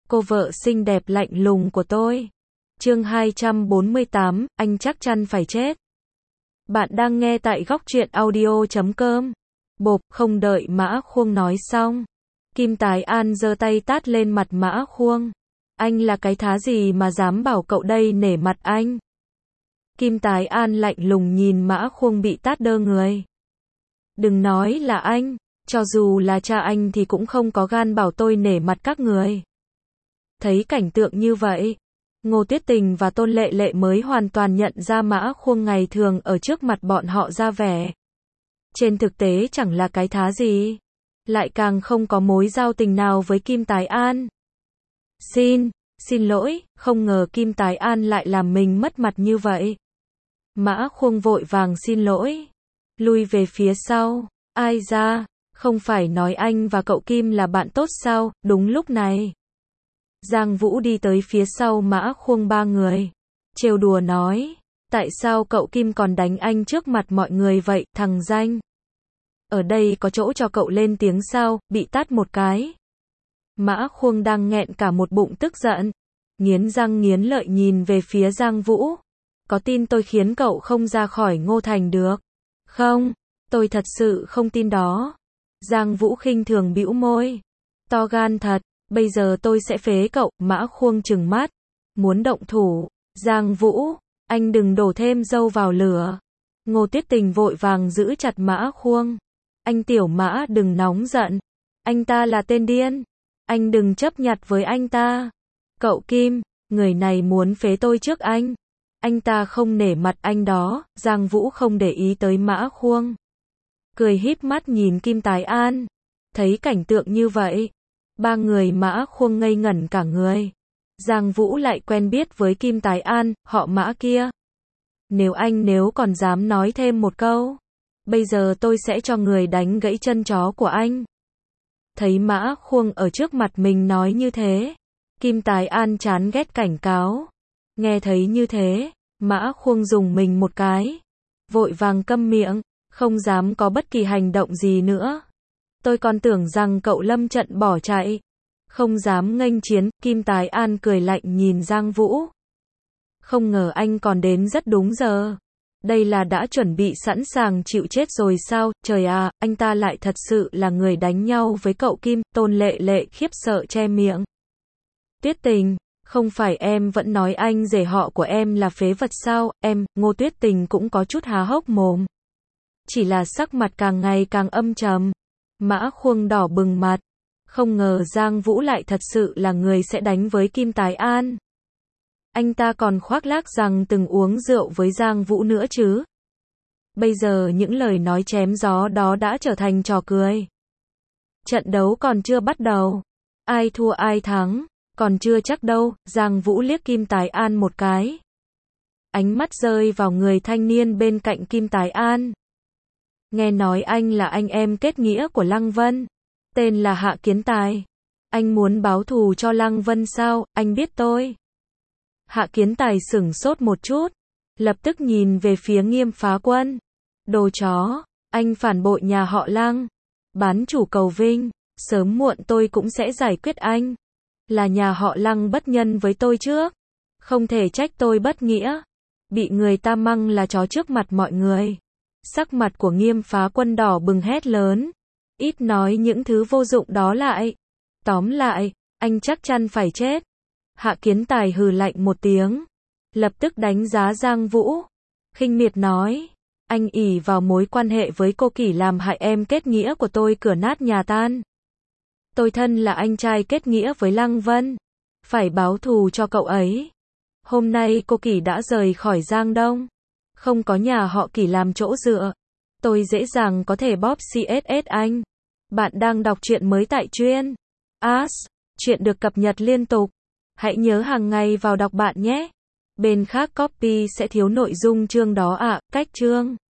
cô vợ xinh đẹp lạnh lùng của tôi. Chương 248, anh chắc chắn phải chết. Bạn đang nghe tại góc truyện audio.com. Bộp, không đợi Mã Khuông nói xong. Kim Tái An giơ tay tát lên mặt Mã Khuông. Anh là cái thá gì mà dám bảo cậu đây nể mặt anh? Kim Tái An lạnh lùng nhìn Mã Khuông bị tát đơ người. Đừng nói là anh, cho dù là cha anh thì cũng không có gan bảo tôi nể mặt các người. Thấy cảnh tượng như vậy, Ngô Tuyết Tình và Tôn Lệ Lệ mới hoàn toàn nhận ra Mã Khuông ngày thường ở trước mặt bọn họ ra vẻ. Trên thực tế chẳng là cái thá gì, lại càng không có mối giao tình nào với Kim Tái An. Xin lỗi, không ngờ Kim Tái An lại làm mình mất mặt như vậy. Mã Khuông vội vàng xin lỗi, lui về phía sau. Ai ra, không phải nói anh và cậu Kim là bạn tốt sao? Đúng lúc này, Giang Vũ đi tới phía sau Mã Khuông ba người, trêu đùa nói, tại sao cậu Kim còn đánh anh trước mặt mọi người vậy, thằng danh? Ở đây có chỗ cho cậu lên tiếng sao, bị tát một cái. Mã Khuông đang nghẹn cả một bụng tức giận, nghiến răng nghiến lợi nhìn về phía Giang Vũ. Có tin tôi khiến cậu không ra khỏi Ngô Thành được? Không, tôi thật sự không tin đó. Giang Vũ khinh thường bĩu môi. To gan thật, bây giờ tôi sẽ phế cậu. Mã Khuông trừng mắt, muốn động thủ. Giang Vũ, anh đừng đổ thêm dầu vào lửa. Ngô Tuyết Tình vội vàng giữ chặt Mã Khuông. Anh tiểu Mã đừng nóng giận. Anh ta là tên điên. Anh đừng chấp nhặt với anh ta. Cậu Kim, người này muốn phế tôi trước anh. Anh ta không nể mặt anh đó. Giang Vũ không để ý tới Mã Khuông, cười híp mắt nhìn Kim Tái An. Thấy cảnh tượng như vậy, ba người Mã Khuông ngây ngẩn cả người. Giang Vũ lại quen biết với Kim Tái An, họ Mã kia. Nếu còn dám nói thêm một câu, bây giờ tôi sẽ cho người đánh gãy chân chó của anh. Thấy Mã Khuông ở trước mặt mình nói như thế, Kim Tái An chán ghét cảnh cáo. Nghe thấy như thế, Mã Khuông dùng mình một cái, vội vàng câm miệng, không dám có bất kỳ hành động gì nữa. Tôi còn tưởng rằng cậu lâm trận bỏ chạy, không dám nghênh chiến. Kim Tái An cười lạnh nhìn Giang Vũ. Không ngờ anh còn đến rất đúng giờ. Đây là đã chuẩn bị sẵn sàng chịu chết rồi sao? Trời à, anh ta lại thật sự là người đánh nhau với cậu Kim. Tôn Lệ Lệ khiếp sợ che miệng. Tuyết Tình, không phải em vẫn nói anh rể họ của em là phế vật sao? Em, Ngô Tuyết Tình cũng có chút há hốc mồm. Chỉ là sắc mặt càng ngày càng âm trầm. Mã Khuông đỏ bừng mặt. Không ngờ Giang Vũ lại thật sự là người sẽ đánh với Kim Tái An. Anh ta còn khoác lác rằng từng uống rượu với Giang Vũ nữa chứ. Bây giờ những lời nói chém gió đó đã trở thành trò cười. Trận đấu còn chưa bắt đầu. Ai thua ai thắng, còn chưa chắc đâu. Giang Vũ liếc Kim Tái An một cái. Ánh mắt rơi vào người thanh niên bên cạnh Kim Tái An. Nghe nói anh là anh em kết nghĩa của Lăng Vân, tên là Hạ Kiến Tài. Anh muốn báo thù cho Lăng Vân sao? Anh biết tôi. Hạ Kiến Tài sửng sốt một chút, lập tức nhìn về phía Nghiêm Phá Quân. Đồ chó, anh phản bội nhà họ Lăng, bán chủ cầu vinh, sớm muộn tôi cũng sẽ giải quyết anh. Là nhà họ Lăng bất nhân với tôi trước, không thể trách tôi bất nghĩa, bị người ta măng là chó trước mặt mọi người. Sắc mặt của Nghiêm Phá Quân đỏ bừng hét lớn. Ít nói những thứ vô dụng đó lại. Tóm lại, anh chắc chắn phải chết. Hạ Kiến Tài hừ lạnh một tiếng, lập tức đánh giá Giang Vũ. Khinh miệt nói, anh ỷ vào mối quan hệ với cô Kỷ làm hại em kết nghĩa của tôi cửa nát nhà tan. Tôi thân là anh trai kết nghĩa với Lăng Vân, phải báo thù cho cậu ấy. Hôm nay cô Kỷ đã rời khỏi Giang Đông, không có nhà họ Kỷ làm chỗ dựa, tôi dễ dàng có thể bóp CSS anh. Bạn đang đọc truyện mới tại Truyện As, truyện được cập nhật liên tục. Hãy nhớ hàng ngày vào đọc bạn nhé. Bên khác copy sẽ thiếu nội dung chương đó ạ. Cách chương